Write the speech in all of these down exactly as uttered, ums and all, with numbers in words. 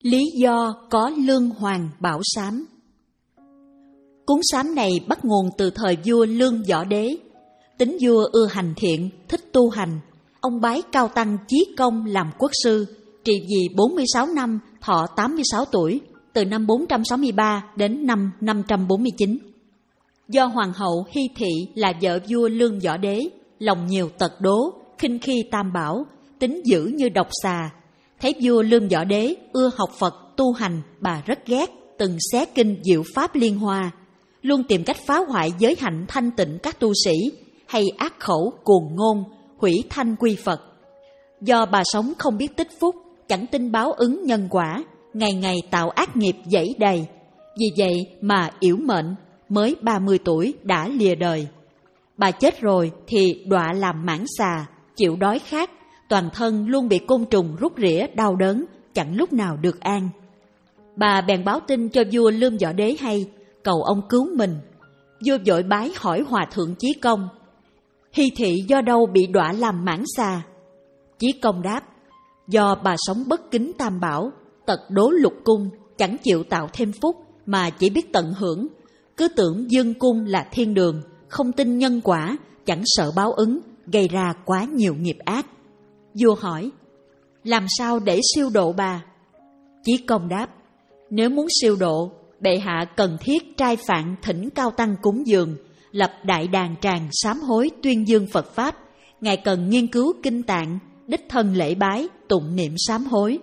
Lý do có Lương Hoàng Bảo Sám. Cúng sám này bắt nguồn từ thời vua Lương Võ Đế. Tính vua ưa hành thiện, thích tu hành. Ông bái cao tăng Chí Công làm quốc sư, trị vì bốn mươi sáu năm, thọ tám mươi sáu tuổi, từ năm bốn trăm sáu mươi ba đến năm năm trăm bốn mươi chín. Do hoàng hậu Hy Thị là vợ vua Lương Võ Đế, lòng nhiều tật đố, khinh khi tam bảo, tính dữ như độc xà. Thấy vua Lương Võ Đế ưa học Phật tu hành, bà rất ghét, từng xé kinh diệu pháp liên hoa, luôn tìm cách phá hoại giới hạnh thanh tịnh các tu sĩ, hay ác khẩu cuồng ngôn, hủy thanh quy Phật. Do bà sống không biết tích phúc, chẳng tin báo ứng nhân quả, ngày ngày tạo ác nghiệp dẫy đầy. Vì vậy mà yểu mệnh, mới ba mươi tuổi đã lìa đời. Bà chết rồi thì đọa làm mãng xà, chịu đói khát, toàn thân luôn bị côn trùng rút rỉa đau đớn, chẳng lúc nào được an. Bà bèn báo tin cho vua Lương Võ Đế hay, cầu ông cứu mình. Vua vội bái hỏi hòa thượng Chí Công: Hy Thị do đâu bị đọa làm mãng xà? Chí Công đáp: do bà sống bất kính tam bảo, tật đố lục cung, chẳng chịu tạo thêm phúc mà chỉ biết tận hưởng, cứ tưởng dương cung là thiên đường, không tin nhân quả, chẳng sợ báo ứng, gây ra quá nhiều nghiệp ác. Vua hỏi: làm sao để siêu độ bà? Chí Công đáp: nếu muốn siêu độ, bệ hạ cần thiết trai phạn thỉnh cao tăng cúng dường, lập đại đàn tràng sám hối tuyên dương Phật pháp. Ngài cần nghiên cứu kinh tạng, đích thân lễ bái, tụng niệm sám hối.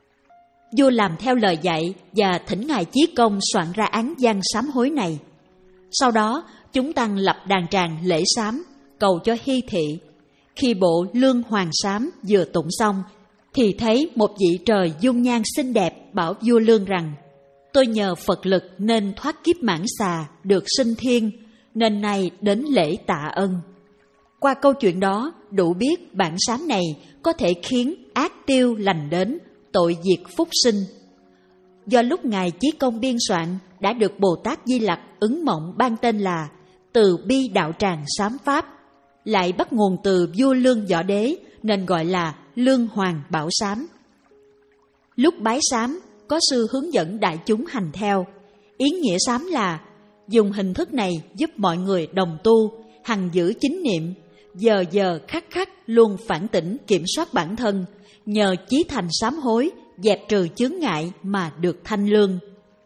Vua làm theo lời dạy và thỉnh ngài Chí Công soạn ra án văn sám hối này. Sau đó chúng tăng lập đàn tràng lễ sám, cầu cho Hy Thị. Khi bộ Lương Hoàng sám vừa tụng xong, thì thấy một vị trời dung nhan xinh đẹp bảo vua Lương rằng: tôi nhờ Phật lực nên thoát kiếp mãng xà, được sinh thiên, nên nay đến lễ tạ ân. Qua câu chuyện đó, đủ biết bản sám này có thể khiến ác tiêu lành đến, tội diệt phúc sinh. Do lúc ngài Chí Công biên soạn, đã được Bồ Tát Di Lặc ứng mộng ban tên là Từ Bi Đạo Tràng Sám Pháp, lại bắt nguồn từ vua Lương Võ Đế nên gọi là Lương Hoàng Bảo Sám. Lúc bái sám, có sư hướng dẫn đại chúng hành theo. Ý nghĩa sám là dùng hình thức này giúp mọi người đồng tu, hằng giữ chính niệm, giờ giờ khắc khắc luôn phản tỉnh kiểm soát bản thân, nhờ chí thành sám hối, dẹp trừ chướng ngại mà được thanh lương.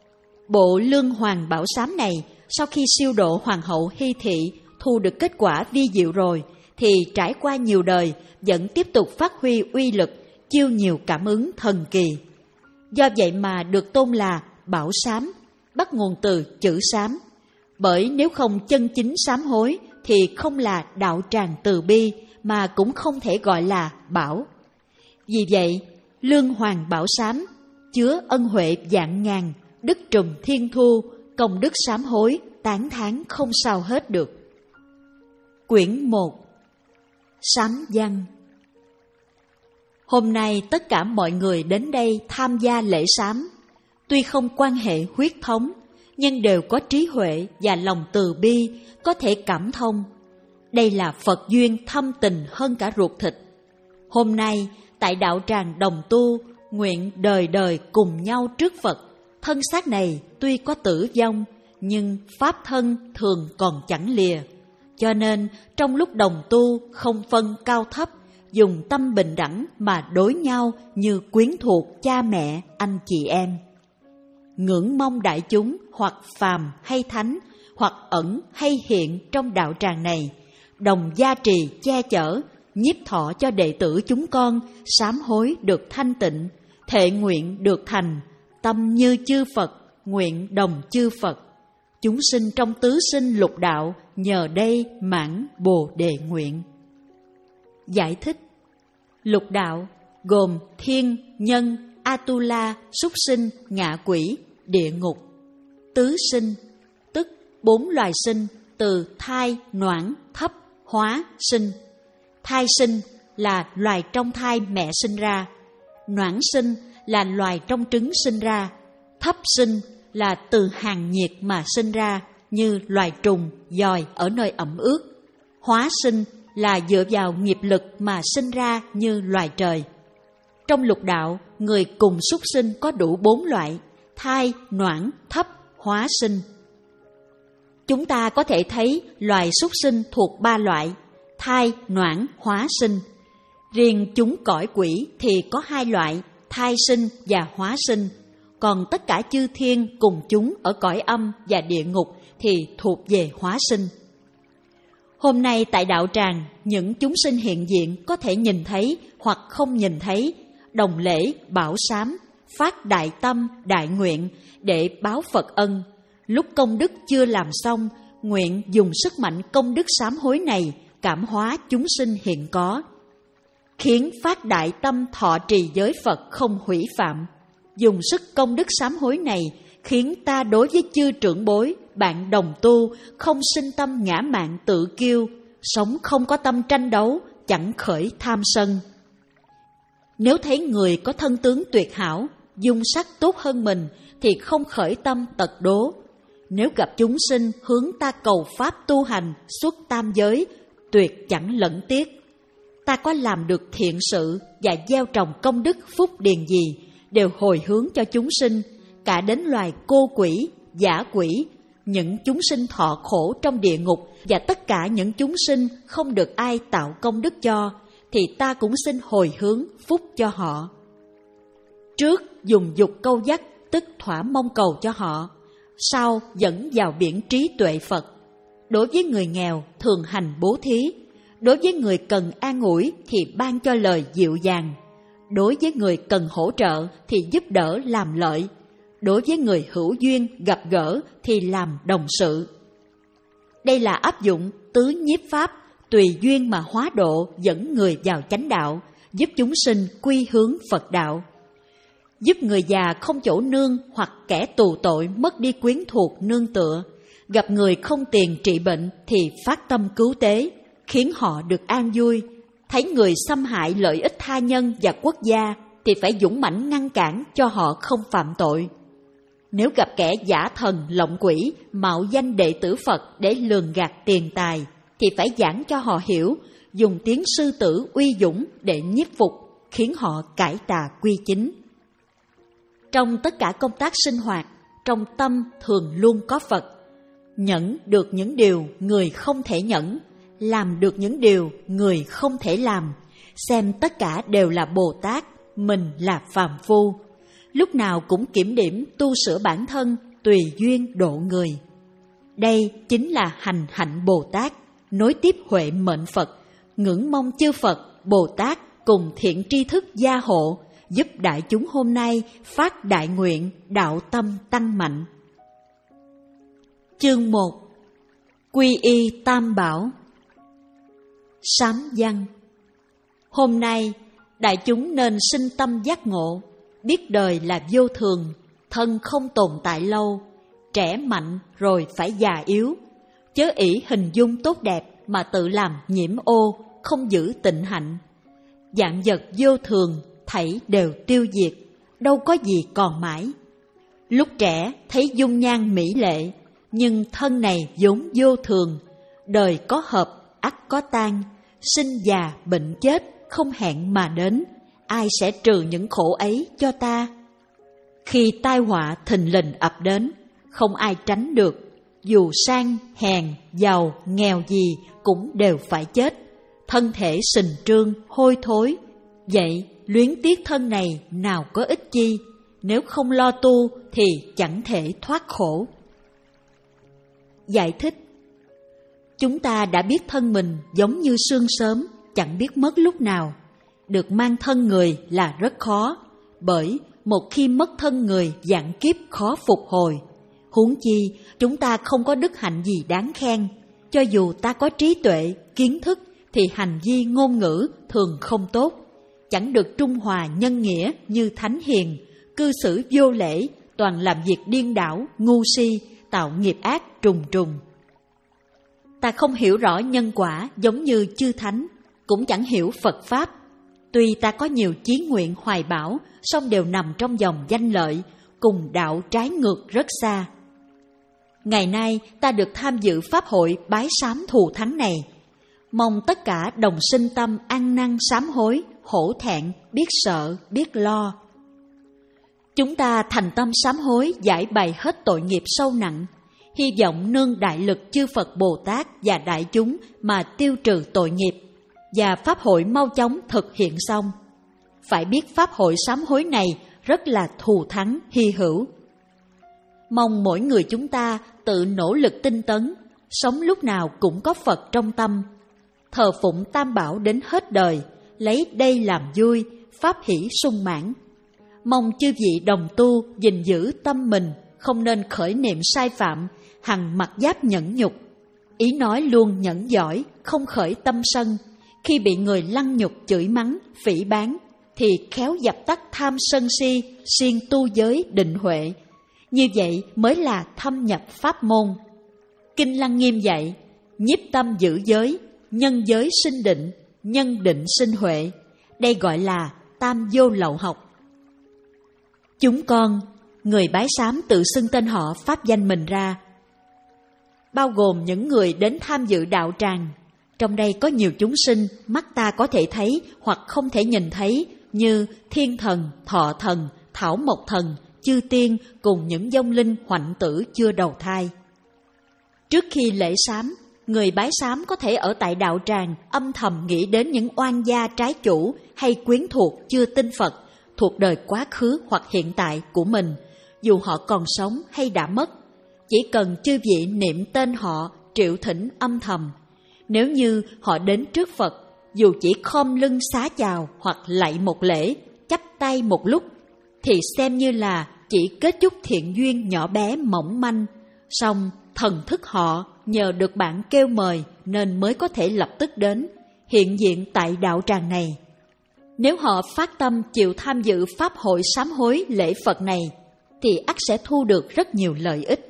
Bộ Lương Hoàng Bảo Sám này, sau khi siêu độ hoàng hậu Hy Thị, thu được kết quả vi diệu rồi, thì trải qua nhiều đời vẫn tiếp tục phát huy uy lực, chiêu nhiều cảm ứng thần kỳ. Do vậy mà được tôn là Bảo Sám, bắt nguồn từ chữ sám. Bởi nếu không chân chính sám hối thì không là đạo tràng từ bi, mà cũng không thể gọi là bảo. Vì vậy, Lương Hoàng Bảo Sám chứa ân huệ vạn ngàn, đức trùm thiên thu, công đức sám hối tán thán không sao hết được. Quyển một. Sám văn. Hôm nay tất cả mọi người đến đây tham gia lễ sám, tuy không quan hệ huyết thống, nhưng đều có trí huệ và lòng từ bi, có thể cảm thông. Đây là Phật duyên thâm tình hơn cả ruột thịt. Hôm nay, tại đạo tràng đồng tu, nguyện đời đời cùng nhau trước Phật. Thân xác này tuy có tử vong, nhưng pháp thân thường còn chẳng lìa. Cho nên, trong lúc đồng tu không phân cao thấp, dùng tâm bình đẳng mà đối nhau như quyến thuộc cha mẹ, anh chị em. Ngưỡng mong đại chúng hoặc phàm hay thánh, hoặc ẩn hay hiện trong đạo tràng này, đồng gia trì che chở, nhiếp thọ cho đệ tử chúng con sám hối được thanh tịnh, thệ nguyện được thành, tâm như chư Phật, nguyện đồng chư Phật. Chúng sinh trong tứ sinh lục đạo nhờ đây mãn Bồ Đề nguyện. Giải thích: lục đạo gồm thiên, nhân, Atula, súc sinh, ngạ quỷ, địa ngục. Tứ sinh tức bốn loài sinh, từ thai, noãn, thấp, hóa, sinh. Thai sinh là loài trong thai mẹ sinh ra, noãn sinh là loài trong trứng sinh ra, thấp sinh là từ hàng nhiệt mà sinh ra như loài trùng, giòi ở nơi ẩm ướt, hóa sinh là dựa vào nghiệp lực mà sinh ra như loài trời. Trong lục đạo, người cùng súc sinh có đủ bốn loại: thai, noãn, thấp, hóa sinh. Chúng ta có thể thấy loài súc sinh thuộc ba loại: thai, noãn, hóa sinh. Riêng chúng cõi quỷ thì có hai loại: thai sinh và hóa sinh. Còn tất cả chư thiên cùng chúng ở cõi âm và địa ngục thì thuộc về hóa sinh. Hôm nay tại đạo tràng, những chúng sinh hiện diện có thể nhìn thấy hoặc không nhìn thấy, đồng lễ, bảo sám, phát đại tâm, đại nguyện để báo Phật ân. Lúc công đức chưa làm xong, nguyện dùng sức mạnh công đức sám hối này cảm hóa chúng sinh hiện có, khiến phát đại tâm thọ trì giới Phật không hủy phạm. Dùng sức công đức sám hối này khiến ta đối với chư trưởng bối, bạn đồng tu không sinh tâm ngã mạn tự kiêu, sống không có tâm tranh đấu, chẳng khởi tham sân. Nếu thấy người có thân tướng tuyệt hảo, dung sắc tốt hơn mình thì không khởi tâm tật đố. Nếu gặp chúng sinh hướng ta cầu pháp tu hành xuất tam giới, tuyệt chẳng lẫn tiếc. Ta có làm được thiện sự và gieo trồng công đức phúc điền gì, đều hồi hướng cho chúng sinh, cả đến loài cô quỷ, giả quỷ, những chúng sinh thọ khổ trong địa ngục và tất cả những chúng sinh không được ai tạo công đức cho, thì ta cũng xin hồi hướng phúc cho họ. Trước dùng dục câu dắt, tức thỏa mong cầu cho họ, sau dẫn vào biển trí tuệ Phật. Đối với người nghèo thường hành bố thí, đối với người cần an ủi thì ban cho lời dịu dàng, đối với người cần hỗ trợ thì giúp đỡ làm lợi, đối với người hữu duyên gặp gỡ thì làm đồng sự. Đây là áp dụng tứ nhiếp pháp, tùy duyên mà hóa độ, dẫn người vào chánh đạo, giúp chúng sinh quy hướng Phật đạo. Giúp người già không chỗ nương hoặc kẻ tù tội mất đi quyến thuộc nương tựa, gặp người không tiền trị bệnh thì phát tâm cứu tế, khiến họ được an vui. Thấy người xâm hại lợi ích tha nhân và quốc gia thì phải dũng mãnh ngăn cản cho họ không phạm tội. Nếu gặp kẻ giả thần lộng quỷ, mạo danh đệ tử Phật để lường gạt tiền tài, thì phải giảng cho họ hiểu, dùng tiếng sư tử uy dũng để nhiếp phục, khiến họ cải tà quy chính. Trong tất cả công tác sinh hoạt, trong tâm thường luôn có Phật. Nhẫn được những điều người không thể nhẫn, làm được những điều người không thể làm, xem tất cả đều là Bồ Tát, mình là phàm phu. Lúc nào cũng kiểm điểm tu sửa bản thân, tùy duyên độ người. Đây chính là hành hạnh Bồ Tát, nối tiếp huệ mệnh Phật, ngưỡng mong chư Phật, Bồ Tát cùng thiện tri thức gia hộ, giúp đại chúng hôm nay phát đại nguyện, đạo tâm tăng mạnh. Chương một. Quy y Tam Bảo. Sám văn. Hôm nay, đại chúng nên sinh tâm giác ngộ, biết đời là vô thường, thân không tồn tại lâu, trẻ mạnh rồi phải già yếu. Chớ ỷ hình dung tốt đẹp mà tự làm nhiễm ô, không giữ tịnh hạnh. Vạn vật vô thường, thảy đều tiêu diệt, đâu có gì còn mãi. Lúc trẻ thấy dung nhan mỹ lệ, nhưng thân này vốn vô thường, đời có hợp, ắt có tan, sinh già bệnh chết không hẹn mà đến, ai sẽ trừ những khổ ấy cho ta? Khi tai họa thình lình ập đến, không ai tránh được, dù sang, hèn, giàu, nghèo gì cũng đều phải chết, thân thể sình trương, hôi thối. Vậy luyến tiếc thân này nào có ích chi, nếu không lo tu thì chẳng thể thoát khổ. Giải thích. Chúng ta đã biết thân mình giống như sương sớm, chẳng biết mất lúc nào. Được mang thân người là rất khó, bởi một khi mất thân người vạn kiếp khó phục hồi. Huống chi chúng ta không có đức hạnh gì đáng khen, cho dù ta có trí tuệ, kiến thức thì hành vi ngôn ngữ thường không tốt, chẳng được trung hòa nhân nghĩa như thánh hiền, cư xử vô lễ, toàn làm việc điên đảo, ngu si, tạo nghiệp ác trùng trùng. Ta không hiểu rõ nhân quả giống như chư thánh, cũng chẳng hiểu Phật Pháp. Tuy ta có nhiều chí nguyện hoài bão, song đều nằm trong dòng danh lợi, cùng đạo trái ngược rất xa. Ngày nay ta được tham dự Pháp hội bái sám thù thắng này, mong tất cả đồng sinh tâm ăn năn sám hối, hổ thẹn, biết sợ, biết lo. Chúng ta thành tâm sám hối giải bày hết tội nghiệp sâu nặng, hy vọng nương đại lực chư Phật Bồ Tát và đại chúng mà tiêu trừ tội nghiệp, và Pháp hội mau chóng thực hiện xong. Phải biết Pháp hội sám hối này rất là thù thắng, hy hữu. Mong mỗi người chúng ta tự nỗ lực tinh tấn, sống lúc nào cũng có Phật trong tâm, thờ phụng Tam Bảo đến hết đời, lấy đây làm vui, pháp hỷ sung mãn. Mong chư vị đồng tu gìn giữ tâm mình, không nên khởi niệm sai phạm, hằng mặc giáp nhẫn nhục. Ý nói luôn nhẫn giỏi, không khởi tâm sân. Khi bị người lăng nhục chửi mắng, phỉ báng, thì khéo dập tắt tham sân si, siêng tu giới định huệ. Như vậy mới là thâm nhập pháp môn. Kinh Lăng Nghiêm dạy, nhiếp tâm giữ giới, nhân giới sinh định, nhân định sinh huệ. Đây gọi là tam vô lậu học. Chúng con, người bái sám tự xưng tên họ pháp danh mình ra, bao gồm những người đến tham dự đạo tràng. Trong đây có nhiều chúng sinh mắt ta có thể thấy hoặc không thể nhìn thấy, như thiên thần, thọ thần, thảo mộc thần, chư tiên cùng những vong linh hoạnh tử chưa đầu thai. Trước khi lễ sám, người bái sám có thể ở tại đạo tràng âm thầm nghĩ đến những oan gia trái chủ hay quyến thuộc chưa tin Phật, thuộc đời quá khứ hoặc hiện tại của mình, dù họ còn sống hay đã mất. Chỉ cần chư vị niệm tên họ, triệu thỉnh âm thầm. Nếu như họ đến trước Phật, dù chỉ khom lưng xá chào hoặc lạy một lễ, chắp tay một lúc, thì xem như là chỉ kết chút thiện duyên nhỏ bé mỏng manh. Song thần thức họ nhờ được bạn kêu mời nên mới có thể lập tức đến, hiện diện tại đạo tràng này. Nếu họ phát tâm chịu tham dự pháp hội sám hối lễ Phật này, thì ắt sẽ thu được rất nhiều lợi ích.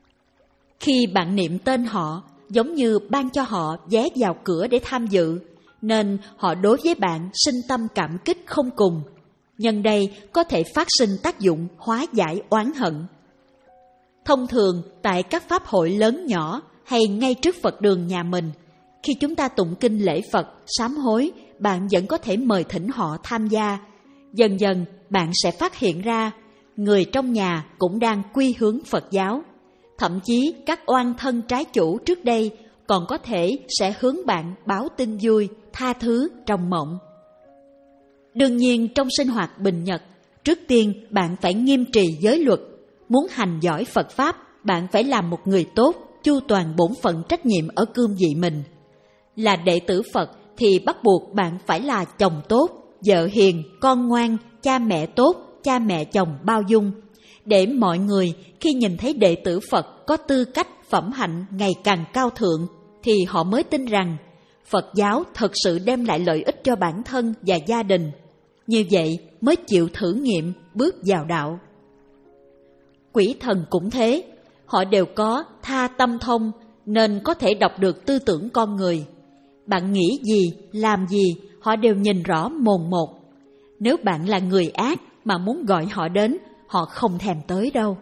Khi bạn niệm tên họ, giống như ban cho họ vé vào cửa để tham dự, nên họ đối với bạn sinh tâm cảm kích không cùng. Nhân đây có thể phát sinh tác dụng hóa giải oán hận. Thông thường tại các pháp hội lớn nhỏ hay ngay trước Phật đường nhà mình, khi chúng ta tụng kinh lễ Phật, sám hối, bạn vẫn có thể mời thỉnh họ tham gia. Dần dần bạn sẽ phát hiện ra, người trong nhà cũng đang quy hướng Phật giáo. Thậm chí các oan thân trái chủ trước đây còn có thể sẽ hướng bạn báo tin vui, tha thứ trong mộng. Đương nhiên trong sinh hoạt bình nhật, trước tiên bạn phải nghiêm trì giới luật. Muốn hành giỏi Phật Pháp, bạn phải làm một người tốt, chu toàn bổn phận trách nhiệm ở cương vị mình. Là đệ tử Phật thì bắt buộc bạn phải là chồng tốt, vợ hiền, con ngoan, cha mẹ tốt, cha mẹ chồng bao dung. Để mọi người khi nhìn thấy đệ tử Phật có tư cách phẩm hạnh ngày càng cao thượng, thì họ mới tin rằng Phật giáo thật sự đem lại lợi ích cho bản thân và gia đình. Như vậy mới chịu thử nghiệm bước vào đạo. Quỷ thần cũng thế, họ đều có tha tâm thông nên có thể đọc được tư tưởng con người. Bạn nghĩ gì, làm gì, họ đều nhìn rõ mồn một. Nếu bạn là người ác mà muốn gọi họ đến, họ không thèm tới đâu.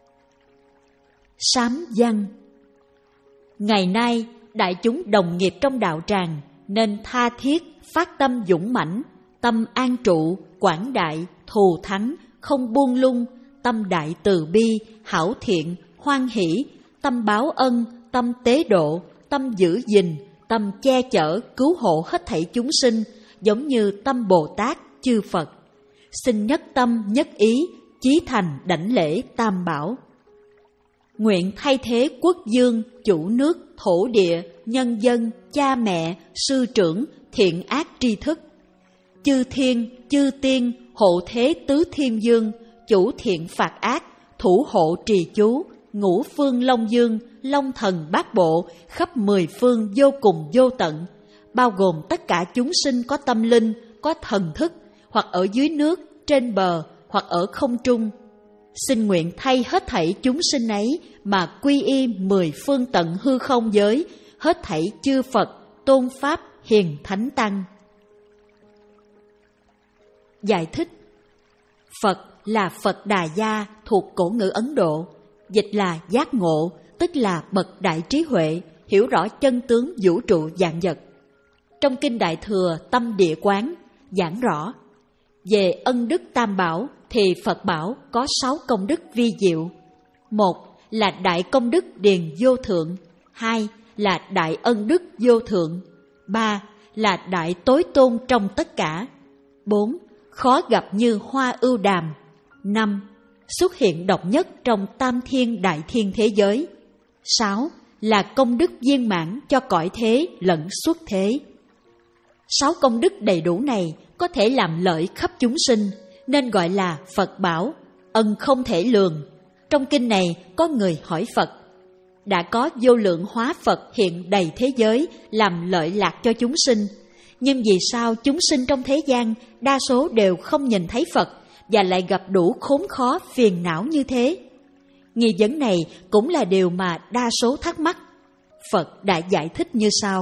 Sám văn. Ngày nay, đại chúng đồng nghiệp trong đạo tràng nên tha thiết, phát tâm dũng mãnh, tâm an trụ, quảng đại, thù thắng, không buông lung, tâm đại từ bi, hảo thiện, hoan hỷ, tâm báo ân, tâm tế độ, tâm giữ gìn, tâm che chở, cứu hộ hết thảy chúng sinh, giống như tâm Bồ Tát, chư Phật. Xin nhất tâm, nhất ý, chí thành đảnh lễ Tam Bảo. Nguyện thay thế quốc dương, chủ nước, thổ địa, nhân dân, cha mẹ, sư trưởng, thiện ác tri thức. Chư thiên, chư tiên, hộ thế tứ thiên dương, chủ thiện phạt ác, thủ hộ trì chú, ngũ phương long dương, long thần bát bộ, khắp mười phương vô cùng vô tận, bao gồm tất cả chúng sinh có tâm linh, có thần thức, hoặc ở dưới nước, trên bờ, hoặc ở không trung. Xin nguyện thay hết thảy chúng sinh ấy mà quy y mười phương tận hư không giới, hết thảy chư Phật, tôn Pháp, hiền thánh tăng. Giải thích. Phật là Phật Đà Gia thuộc cổ ngữ Ấn Độ, dịch là giác ngộ, tức là bậc đại trí huệ, hiểu rõ chân tướng vũ trụ vạn vật. Trong Kinh Đại Thừa Tâm Địa Quán, giảng rõ. Về ân đức tam bảo thì Phật bảo có sáu công đức vi diệu. Một là đại công đức điền vô thượng. Hai là đại ân đức vô thượng. Ba là đại tối tôn trong tất cả. Bốn khó gặp như hoa ưu đàm. Năm xuất hiện độc nhất trong tam thiên đại thiên thế giới. Sáu là công đức viên mãn cho cõi thế lẫn xuất thế. Sáu công đức đầy đủ này có thể làm lợi khắp chúng sinh, nên gọi là Phật bảo, ân không thể lường. Trong kinh này có người hỏi Phật, đã có vô lượng hóa Phật hiện đầy thế giới làm lợi lạc cho chúng sinh, nhưng vì sao chúng sinh trong thế gian đa số đều không nhìn thấy Phật và lại gặp đủ khốn khó phiền não như thế? Nghi vấn này cũng là điều mà đa số thắc mắc. Phật đã giải thích như sau.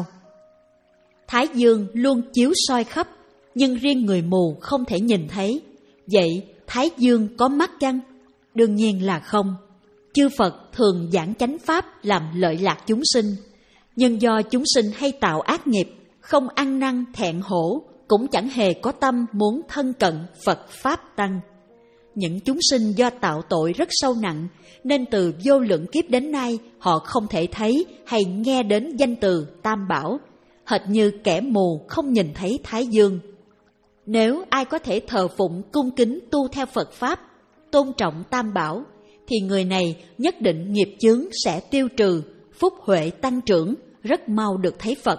Thái dương luôn chiếu soi khắp, nhưng riêng người mù không thể nhìn thấy. Vậy Thái dương có mắt chăng? Đương nhiên là không. Chư Phật thường giảng chánh pháp làm lợi lạc chúng sinh, nhưng do chúng sinh hay tạo ác nghiệp, không ăn năn thẹn hổ, cũng chẳng hề có tâm muốn thân cận Phật Pháp Tăng. Những chúng sinh do tạo tội rất sâu nặng, nên từ vô lượng kiếp đến nay họ không thể thấy hay nghe đến danh từ Tam Bảo, hệt như kẻ mù không nhìn thấy Thái Dương. Nếu ai có thể thờ phụng cung kính tu theo Phật Pháp, tôn trọng Tam Bảo, thì người này nhất định nghiệp chướng sẽ tiêu trừ, phúc huệ tăng trưởng, rất mau được thấy Phật.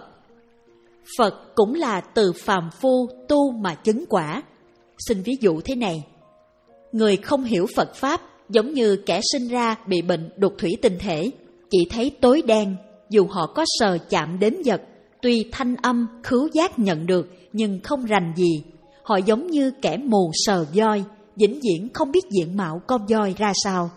Phật cũng là từ phàm phu tu mà chứng quả. Xin ví dụ thế này. Người không hiểu Phật Pháp giống như kẻ sinh ra bị bệnh đục thủy tinh thể, chỉ thấy tối đen, dù họ có sờ chạm đến vật, tuy thanh âm khứu giác nhận được nhưng không rành gì. Họ giống như kẻ mù sờ voi, vĩnh viễn không biết diện mạo con voi ra sao.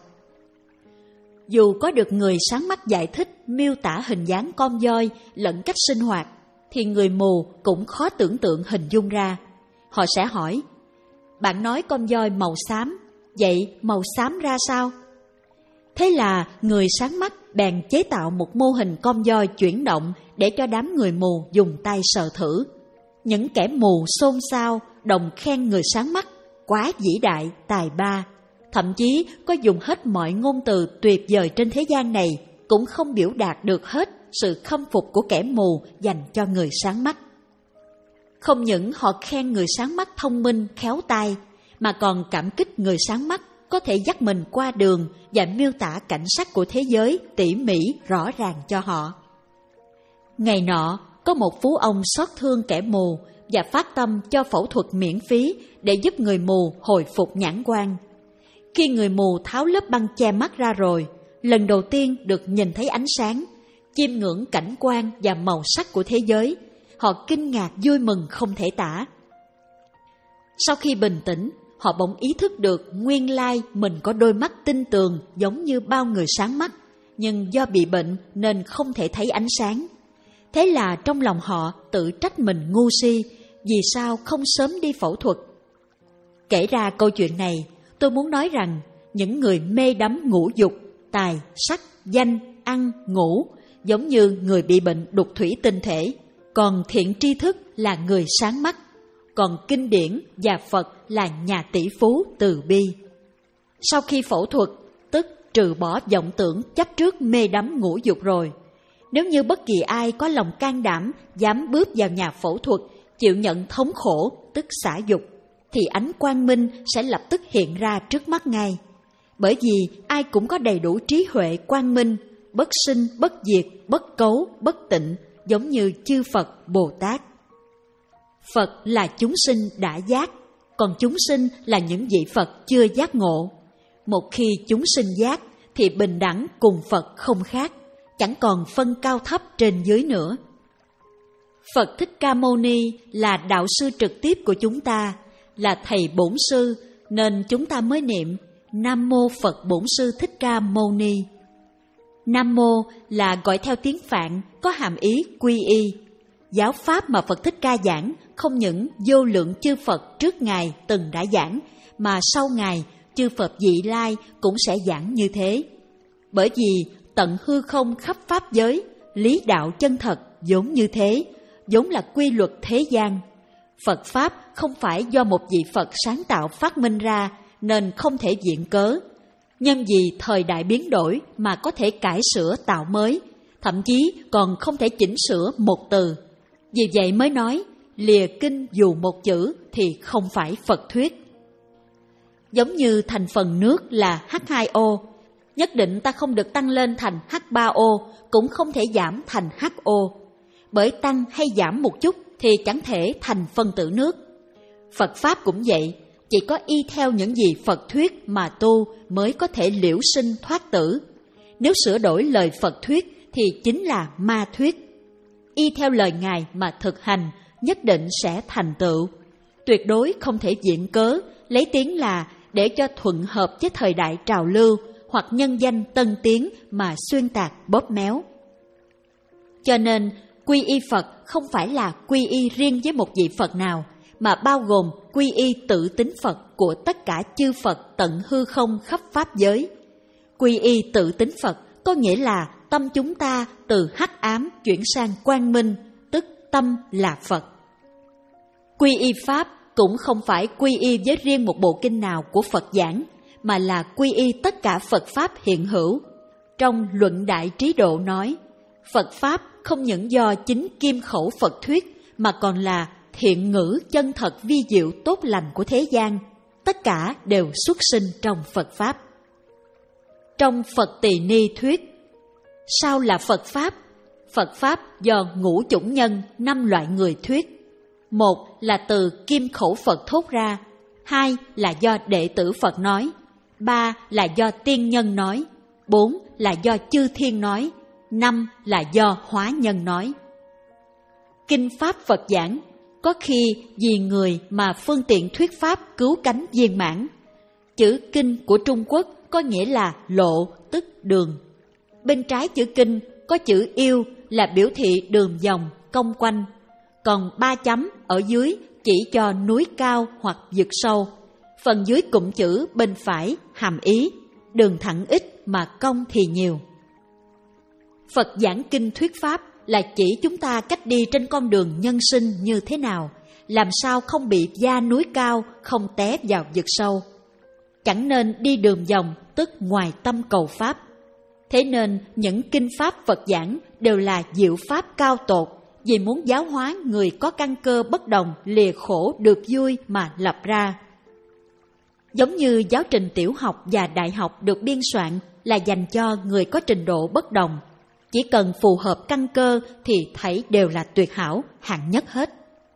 Dù có được người sáng mắt giải thích miêu tả hình dáng con voi lẫn cách sinh hoạt, thì người mù cũng khó tưởng tượng hình dung ra. Họ sẽ hỏi, bạn nói con voi màu xám, vậy màu xám ra sao? Thế là người sáng mắt bèn chế tạo một mô hình con voi chuyển động để cho đám người mù dùng tay sờ thử. Những kẻ mù xôn xao, đồng khen người sáng mắt quá vĩ đại, tài ba. Thậm chí có dùng hết mọi ngôn từ tuyệt vời trên thế gian này, cũng không biểu đạt được hết sự khâm phục của kẻ mù dành cho người sáng mắt. Không những họ khen người sáng mắt thông minh, khéo tay, mà còn cảm kích người sáng mắt có thể dắt mình qua đường và miêu tả cảnh sắc của thế giới tỉ mỉ rõ ràng cho họ. Ngày nọ, có một phú ông xót thương kẻ mù và phát tâm cho phẫu thuật miễn phí để giúp người mù hồi phục nhãn quan. Khi người mù tháo lớp băng che mắt ra rồi, lần đầu tiên được nhìn thấy ánh sáng, chiêm ngưỡng cảnh quan và màu sắc của thế giới, họ kinh ngạc vui mừng không thể tả. Sau khi bình tĩnh, họ bỗng ý thức được nguyên lai mình có đôi mắt tinh tường giống như bao người sáng mắt, nhưng do bị bệnh nên không thể thấy ánh sáng. Thế là trong lòng họ tự trách mình ngu si, vì sao không sớm đi phẫu thuật. Kể ra câu chuyện này, tôi muốn nói rằng những người mê đắm ngũ dục, tài, sắc, danh, ăn, ngủ, giống như người bị bệnh đục thủy tinh thể, còn thiện tri thức là người sáng mắt, còn kinh điển và Phật là nhà tỷ phú từ bi. Sau khi phẫu thuật, tức trừ bỏ vọng tưởng chấp trước mê đắm ngũ dục rồi, nếu như bất kỳ ai có lòng can đảm dám bước vào nhà phẫu thuật, chịu nhận thống khổ, tức xả dục, thì ánh quang minh sẽ lập tức hiện ra trước mắt ngay. Bởi vì ai cũng có đầy đủ trí huệ quang minh, bất sinh, bất diệt, bất cấu, bất tịnh, giống như chư Phật, Bồ Tát. Phật là chúng sinh đã giác, còn chúng sinh là những vị Phật chưa giác ngộ. Một khi chúng sinh giác thì bình đẳng cùng Phật không khác, chẳng còn phân cao thấp trên dưới nữa. Phật Thích Ca Mâu Ni là đạo sư trực tiếp của chúng ta, là thầy bổn sư, nên chúng ta mới niệm Nam Mô Phật Bổn Sư Thích Ca Mâu Ni. Nam Mô là gọi theo tiếng Phạn, có hàm ý quy y. Giáo pháp mà Phật Thích Ca giảng không những vô lượng chư Phật trước Ngài từng đã giảng, mà sau Ngài chư Phật vị lai cũng sẽ giảng như thế. Bởi vì tận hư không khắp pháp giới, lý đạo chân thật vốn như thế, vốn là quy luật thế gian. Phật Pháp không phải do một vị Phật sáng tạo phát minh ra nên không thể viện cớ. Nhân vì thời đại biến đổi mà có thể cải sửa tạo mới, thậm chí còn không thể chỉnh sửa một từ. Vì vậy mới nói, lìa kinh dù một chữ thì không phải Phật thuyết. Giống như thành phần nước là H hai O, nhất định ta không được tăng lên thành H ba O, cũng không thể giảm thành H O. Bởi tăng hay giảm một chút thì chẳng thể thành phân tử nước. Phật Pháp cũng vậy, chỉ có y theo những gì Phật thuyết mà tu mới có thể liễu sinh thoát tử. Nếu sửa đổi lời Phật thuyết thì chính là ma thuyết. Y theo lời Ngài mà thực hành nhất định sẽ thành tựu. Tuyệt đối không thể viện cớ, lấy tiếng là để cho thuận hợp với thời đại trào lưu hoặc nhân danh tân tiến mà xuyên tạc bóp méo. Cho nên, quy y Phật không phải là quy y riêng với một vị Phật nào, mà bao gồm quy y tự tính Phật của tất cả chư Phật tận hư không khắp pháp giới. Quy y tự tính Phật có nghĩa là tâm chúng ta từ hắc ám chuyển sang quang minh, tức tâm là Phật. Quy y Pháp cũng không phải quy y với riêng một bộ kinh nào của Phật giảng, mà là quy y tất cả Phật Pháp hiện hữu. Trong Luận Đại Trí Độ nói, Phật Pháp không những do chính kim khẩu Phật thuyết, mà còn là thiện ngữ chân thật vi diệu tốt lành của thế gian. Tất cả đều xuất sinh trong Phật Pháp. Trong Phật Tỳ Ni thuyết, sao là Phật Pháp? Phật Pháp do ngũ chủng nhân, năm loại người thuyết. Một là từ kim khẩu Phật thốt ra, hai là do đệ tử Phật nói, ba là do tiên nhân nói, bốn là do chư thiên nói, năm là do hóa nhân nói. Kinh Pháp Phật giảng, có khi vì người mà phương tiện thuyết Pháp cứu cánh viên mãn. Chữ kinh của Trung Quốc có nghĩa là lộ, tức đường. Bên trái chữ kinh có chữ yêu là biểu thị đường vòng, cong quanh. Còn ba chấm ở dưới chỉ cho núi cao hoặc vực sâu. Phần dưới cụm chữ bên phải hàm ý, đường thẳng ít mà cong thì nhiều. Phật giảng kinh thuyết Pháp là chỉ chúng ta cách đi trên con đường nhân sinh như thế nào, làm sao không bị va núi cao, không té vào vực sâu. Chẳng nên đi đường vòng, tức ngoài tâm cầu Pháp. Thế nên những kinh Pháp Phật giảng đều là diệu Pháp cao tột, vì muốn giáo hóa người có căn cơ bất đồng lìa khổ được vui mà lập ra. Giống như giáo trình tiểu học và đại học được biên soạn là dành cho người có trình độ bất đồng. Chỉ cần phù hợp căn cơ thì thấy đều là tuyệt hảo, hạng nhất hết.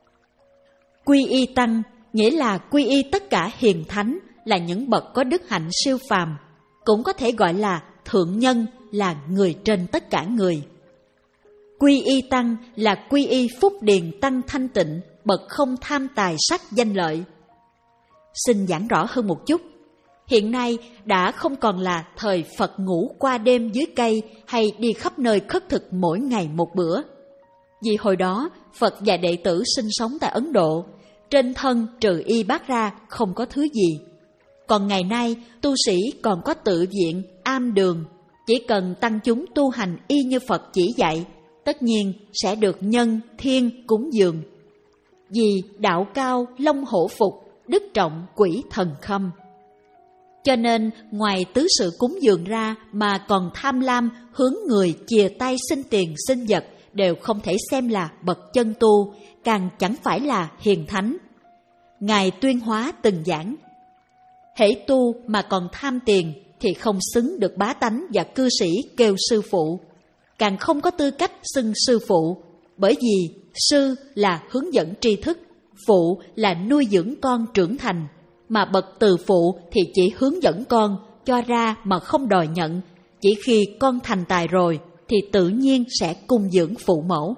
Quy y tăng nghĩa là quy y tất cả hiền thánh, là những bậc có đức hạnh siêu phàm, cũng có thể gọi là thượng nhân, là người trên tất cả người. Quy y tăng là quy y phúc điền tăng thanh tịnh, bậc không tham tài sắc danh lợi. Xin giảng rõ hơn một chút. Hiện nay đã không còn là thời Phật ngủ qua đêm dưới cây hay đi khắp nơi khất thực mỗi ngày một bữa. Vì hồi đó Phật và đệ tử sinh sống tại Ấn Độ, trên thân trừ y bát ra không có thứ gì. Còn ngày nay tu sĩ còn có tự viện, am đường, chỉ cần tăng chúng tu hành y như Phật chỉ dạy, tất nhiên sẽ được nhân, thiên cúng dường. Vì đạo cao, long hổ phục, đức trọng, quỷ thần khâm. Cho nên ngoài tứ sự cúng dường ra mà còn tham lam hướng người chìa tay xin tiền xin vật đều không thể xem là bậc chân tu, càng chẳng phải là hiền thánh. Ngài Tuyên Hóa từng giảng, hễ tu mà còn tham tiền thì không xứng được bá tánh và cư sĩ kêu sư phụ, càng không có tư cách xưng sư phụ, bởi vì sư là hướng dẫn tri thức, phụ là nuôi dưỡng con trưởng thành, mà bậc từ phụ thì chỉ hướng dẫn con, cho ra mà không đòi nhận, chỉ khi con thành tài rồi thì tự nhiên sẽ cung dưỡng phụ mẫu.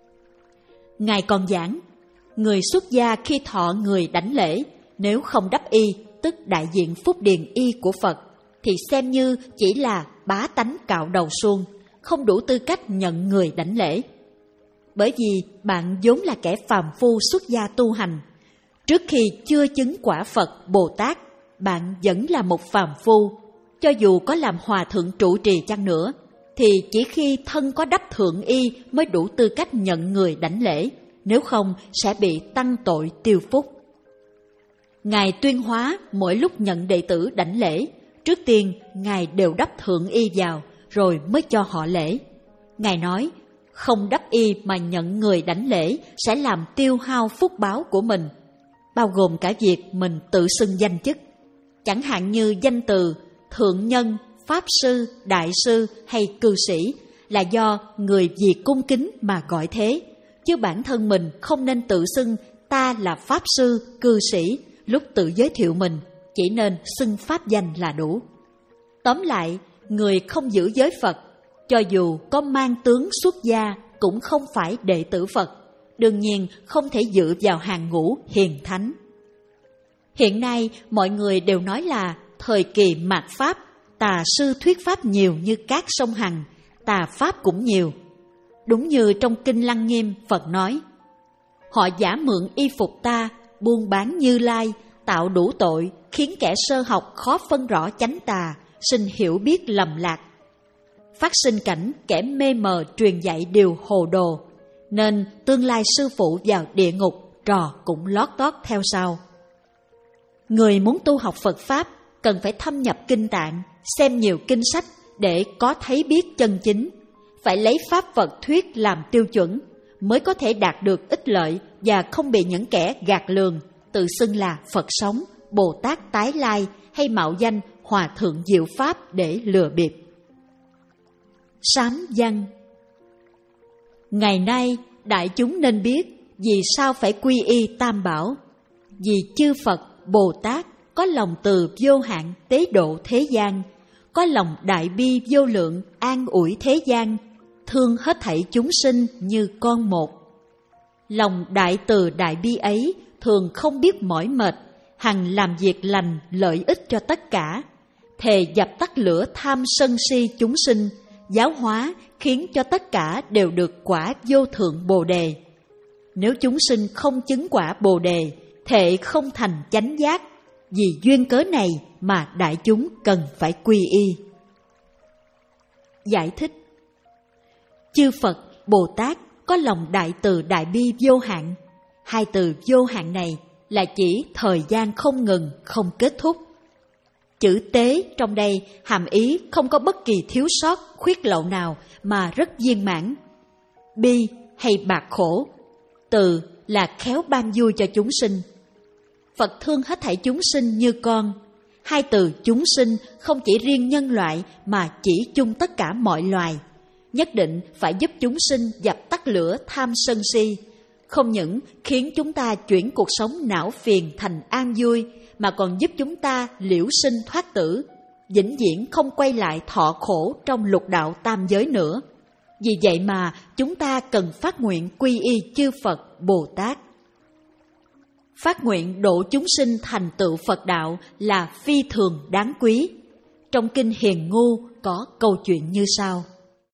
Ngài còn giảng, người xuất gia khi thọ người đảnh lễ, nếu không đắp y, tức đại diện phúc điền y của Phật, thì xem như chỉ là bá tánh cạo đầu suông, không đủ tư cách nhận người đảnh lễ. Bởi vì bạn vốn là kẻ phàm phu xuất gia tu hành, trước khi chưa chứng quả Phật, Bồ Tát, bạn vẫn là một phàm phu. Cho dù có làm hòa thượng trụ trì chăng nữa, thì chỉ khi thân có đắp thượng y mới đủ tư cách nhận người đảnh lễ, nếu không sẽ bị tăng tội tiêu phúc. Ngài Tuyên Hóa mỗi lúc nhận đệ tử đảnh lễ, trước tiên Ngài đều đắp thượng y vào, rồi mới cho họ lễ. Ngài nói, không đắp y mà nhận người đảnh lễ sẽ làm tiêu hao phúc báo của mình, bao gồm cả việc mình tự xưng danh chức. Chẳng hạn như danh từ thượng nhân, pháp sư, đại sư hay cư sĩ là do người vì cung kính mà gọi thế, chứ bản thân mình không nên tự xưng ta là pháp sư, cư sĩ lúc tự giới thiệu mình, chỉ nên xưng pháp danh là đủ. Tóm lại, người không giữ giới Phật, cho dù có mang tướng xuất gia cũng không phải đệ tử Phật, đương nhiên không thể dự vào hàng ngũ hiền thánh. Hiện nay mọi người đều nói là thời kỳ mạt Pháp, tà sư thuyết Pháp nhiều như cát sông Hằng, tà Pháp cũng nhiều. Đúng như trong Kinh Lăng Nghiêm Phật nói, họ giả mượn y phục ta, buôn bán Như Lai, tạo đủ tội, khiến kẻ sơ học khó phân rõ chánh tà, sinh hiểu biết lầm lạc. Phát sinh cảnh kẻ mê mờ truyền dạy điều hồ đồ, nên tương lai sư phụ vào địa ngục, trò cũng lót tót theo sau. Người muốn tu học Phật Pháp cần phải thâm nhập kinh tạng, xem nhiều kinh sách để có thấy biết chân chính, phải lấy Pháp Phật thuyết làm tiêu chuẩn, mới có thể đạt được ích lợi và không bị những kẻ gạt lường, tự xưng là Phật sống, Bồ Tát tái lai hay mạo danh Hòa Thượng Diệu Pháp để lừa bịp. Sám văn. Ngày nay, đại chúng nên biết vì sao phải quy y Tam Bảo. Vì chư Phật, Bồ Tát có lòng từ vô hạn tế độ thế gian, có lòng đại bi vô lượng an ủi thế gian, thương hết thảy chúng sinh như con một. Lòng đại từ đại bi ấy thường không biết mỏi mệt, hằng làm việc lành lợi ích cho tất cả, thề dập tắt lửa tham sân si chúng sinh, giáo hóa khiến cho tất cả đều được quả vô thượng Bồ Đề. Nếu chúng sinh không chứng quả Bồ Đề, thệ không thành chánh giác. Vì duyên cớ này mà đại chúng cần phải quy y. Giải thích. Chư Phật, Bồ Tát có lòng đại từ đại bi vô hạn. Hai từ vô hạn này là chỉ thời gian không ngừng, không kết thúc. Chữ tế trong đây hàm ý không có bất kỳ thiếu sót, khuyết lậu nào mà rất viên mãn. Bi hay bạc khổ, từ là khéo ban vui cho chúng sinh. Phật thương hết thảy chúng sinh như con. Hai từ chúng sinh không chỉ riêng nhân loại mà chỉ chung tất cả mọi loài. Nhất định phải giúp chúng sinh dập tắt lửa tham sân si. Không những khiến chúng ta chuyển cuộc sống não phiền thành an vui, mà còn giúp chúng ta liễu sinh thoát tử, vĩnh viễn không quay lại thọ khổ trong lục đạo tam giới nữa. Vì vậy mà chúng ta cần phát nguyện quy y chư Phật, Bồ Tát. Phát nguyện độ chúng sinh thành tựu Phật đạo là phi thường đáng quý. Trong Kinh Hiền Ngu có câu chuyện như sau.